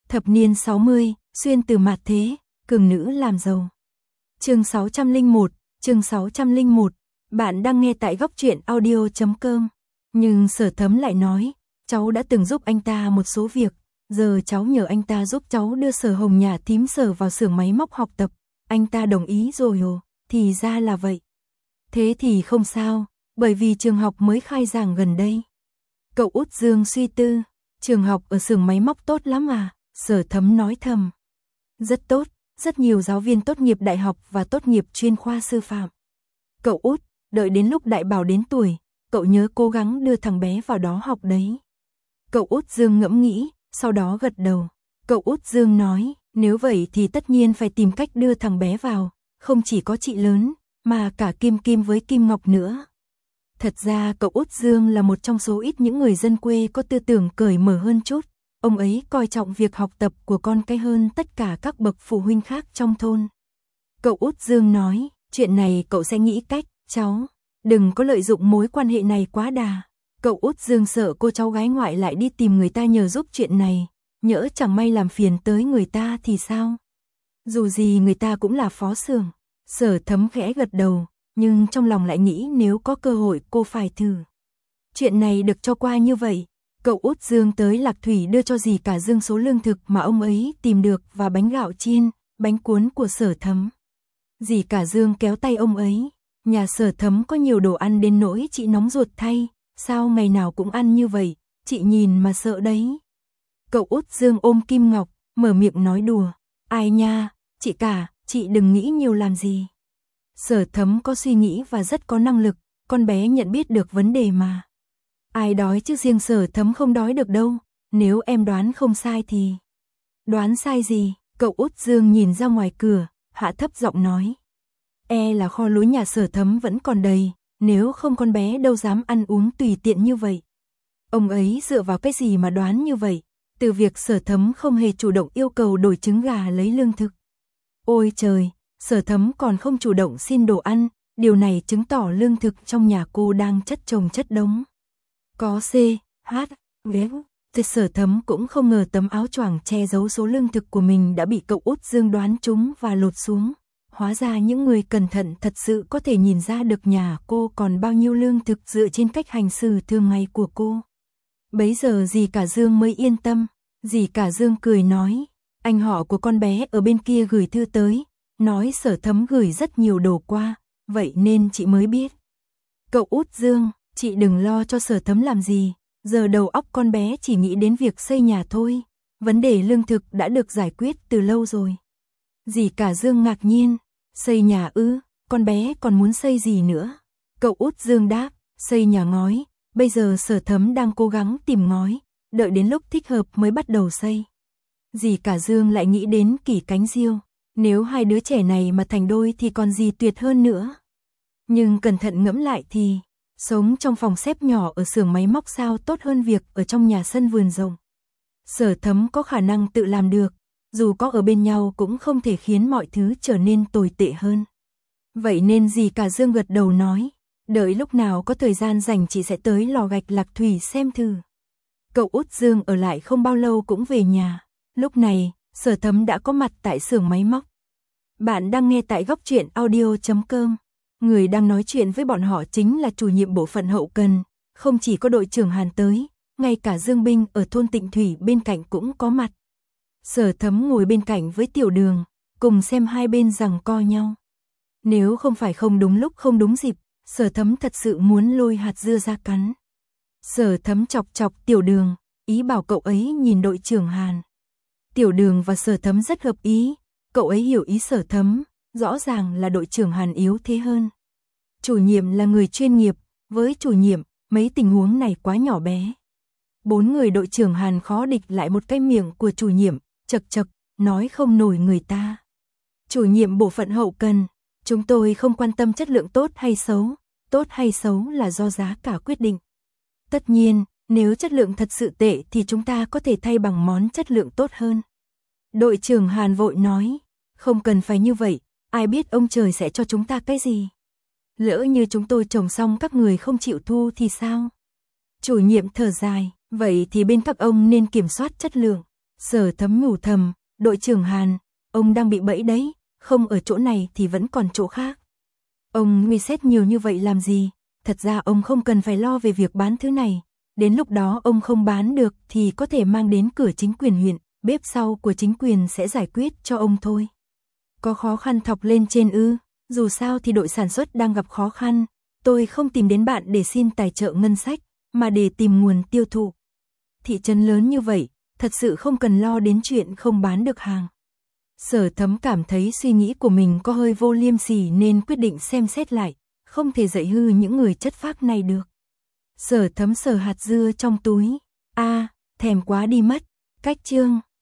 Thập niên 60, xuyên từ mạt thế, cường nữ làm giàu. Chương 601, bạn đang nghe tại góc truyện audio.com. Nhưng Sở Thấm lại nói, cháu đã từng giúp anh ta một số việc, giờ cháu nhờ anh ta giúp cháu đưa Sở Hồng nhà thím Sở vào xưởng máy móc học tập, anh ta đồng ý rồi ồ, thì ra là vậy. Thế thì không sao, bởi vì trường học mới khai giảng gần đây. Cậu út Dương suy tư, trường học ở xưởng máy móc tốt lắm à, Sở Thấm nói thầm. Rất tốt, rất nhiều giáo viên tốt nghiệp đại học và tốt nghiệp chuyên khoa sư phạm. Cậu út, đợi đến lúc Đại Bảo đến tuổi, cậu nhớ cố gắng đưa thằng bé vào đó học đấy. Cậu út Dương ngẫm nghĩ, sau đó gật đầu. Cậu út Dương nói, nếu vậy thì tất nhiên phải tìm cách đưa thằng bé vào, không chỉ có chị lớn, mà cả Kim Kim với Kim Ngọc nữa. Thật ra cậu út Dương là một trong số ít những người dân quê có tư tưởng cởi mở hơn chút. Ông ấy coi trọng việc học tập của con cái hơn tất cả các bậc phụ huynh khác trong thôn. Cậu út Dương nói, chuyện này cậu sẽ nghĩ cách, cháu. Đừng có lợi dụng mối quan hệ này quá đà. Cậu út Dương sợ cô cháu gái ngoại lại đi tìm người ta nhờ giúp chuyện này. Nhỡ chẳng may làm phiền tới người ta thì sao? Dù gì người ta cũng là phó xưởng. Sở Thấm khẽ gật đầu, nhưng trong lòng lại nghĩ nếu có cơ hội cô phải thử. Chuyện này được cho qua như vậy. Cậu út Dương tới Lạc Thủy đưa cho dì cả Dương số lương thực mà ông ấy tìm được và bánh gạo chiên, bánh cuốn của Sở Thấm. Dì cả Dương kéo tay ông ấy, nhà Sở Thấm có nhiều đồ ăn đến nỗi chị nóng ruột thay, sao ngày nào cũng ăn như vậy, chị nhìn mà sợ đấy. Cậu út Dương ôm Kim Ngọc, mở miệng nói đùa, ai nha, chị cả, chị đừng nghĩ nhiều làm gì. Sở Thấm có suy nghĩ và rất có năng lực, con bé nhận biết được vấn đề mà. Ai đói chứ riêng Sở Thấm không đói được đâu, nếu em đoán không sai thì... Đoán sai gì? Cậu út Dương nhìn ra ngoài cửa, hạ thấp giọng nói. Là kho lúa nhà Sở Thấm vẫn còn đầy, nếu không con bé đâu dám ăn uống tùy tiện như vậy. Ông ấy dựa vào cái gì mà đoán như vậy? Từ việc Sở Thấm không hề chủ động yêu cầu đổi trứng gà lấy lương thực. Ôi trời, Sở Thấm còn không chủ động xin đồ ăn, điều này chứng tỏ lương thực trong nhà cô đang chất chồng chất đống. Có C, H, V, Sở Thấm cũng không ngờ tấm áo choàng che giấu số lương thực của mình đã bị cậu út Dương đoán trúng và lột xuống. Hóa ra những người cẩn thận thật sự có thể nhìn ra được nhà cô còn bao nhiêu lương thực dựa trên cách hành xử thường ngày của cô. Bấy giờ dì cả Dương mới yên tâm. Dì cả Dương cười nói, anh họ của con bé ở bên kia gửi thư tới, nói Sở Thấm gửi rất nhiều đồ qua, vậy nên chị mới biết. Cậu út Dương, chị đừng lo cho Sở Thấm làm gì, giờ đầu óc con bé chỉ nghĩ đến việc xây nhà thôi, vấn đề lương thực đã được giải quyết từ lâu rồi. Dì cả Dương ngạc nhiên, xây nhà ư, con bé còn muốn xây gì nữa? Cậu út Dương đáp, xây nhà ngói, bây giờ Sở Thấm đang cố gắng tìm ngói, đợi đến lúc thích hợp mới bắt đầu xây. Dì cả Dương lại nghĩ đến Kỷ Cánh Diêu, nếu hai đứa trẻ này mà thành đôi thì còn gì tuyệt hơn nữa. Nhưng cẩn thận ngẫm lại thì, sống trong phòng xếp nhỏ ở xưởng máy móc sao tốt hơn việc ở trong nhà sân vườn rộng. Sở Thấm có khả năng tự làm được, dù có ở bên nhau cũng không thể khiến mọi thứ trở nên tồi tệ hơn. Vậy nên dì cả Dương gật đầu nói, đợi lúc nào có thời gian rảnh chị sẽ tới lò gạch Lạc Thủy xem thử. Cậu út Dương ở lại không bao lâu cũng về nhà. Lúc này, Sở Thấm đã có mặt tại xưởng máy móc. Bạn đang nghe tại góc truyện audio.com. Người đang nói chuyện với bọn họ chính là chủ nhiệm bộ phận hậu cần. Không chỉ có đội trưởng Hàn tới, ngay cả Dương Binh ở thôn Tịnh Thủy bên cạnh cũng có mặt. Sở Thấm ngồi bên cạnh với Tiểu Đường, cùng xem hai bên giằng co nhau. Nếu không phải không đúng lúc không đúng dịp, Sở Thấm thật sự muốn lôi hạt dưa ra cắn. Sở Thấm chọc chọc Tiểu Đường, ý bảo cậu ấy nhìn đội trưởng Hàn. Tiểu Đường và Sở Thấm rất hợp ý, cậu ấy hiểu ý Sở Thấm, rõ ràng là đội trưởng Hàn yếu thế hơn. Chủ nhiệm là người chuyên nghiệp, với chủ nhiệm, mấy tình huống này quá nhỏ bé. 4 người đội trưởng Hàn khó địch lại một cái miệng của chủ nhiệm, chật chật, nói không nổi người ta. Chủ nhiệm bộ phận hậu cần, chúng tôi không quan tâm chất lượng tốt hay xấu là do giá cả quyết định. Tất nhiên, nếu chất lượng thật sự tệ thì chúng ta có thể thay bằng món chất lượng tốt hơn. Đội trưởng Hàn vội nói, không cần phải như vậy, ai biết ông trời sẽ cho chúng ta cái gì. Lỡ như chúng tôi trồng xong các người không chịu thu thì sao? Chủ nhiệm thở dài, vậy thì bên các ông nên kiểm soát chất lượng. Sở Thấm nhủ thầm, đội trưởng Hàn, ông đang bị bẫy đấy, không ở chỗ này thì vẫn còn chỗ khác. Ông nguy xét nhiều như vậy làm gì, thật ra ông không cần phải lo về việc bán thứ này, đến lúc đó ông không bán được thì có thể mang đến cửa chính quyền huyện, bếp sau của chính quyền sẽ giải quyết cho ông thôi. Có khó khăn thọc lên trên ư, dù sao thì đội sản xuất đang gặp khó khăn, tôi không tìm đến bạn để xin tài trợ ngân sách, mà để tìm nguồn tiêu thụ. Thị trấn lớn như vậy, thật sự không cần lo đến chuyện không bán được hàng. Sở Thấm cảm thấy suy nghĩ của mình có hơi vô liêm sỉ nên quyết định xem xét lại, không thể dạy hư những người chất phác này được. Sở Thấm sờ hạt dưa trong túi, thèm quá đi mất, cách chương.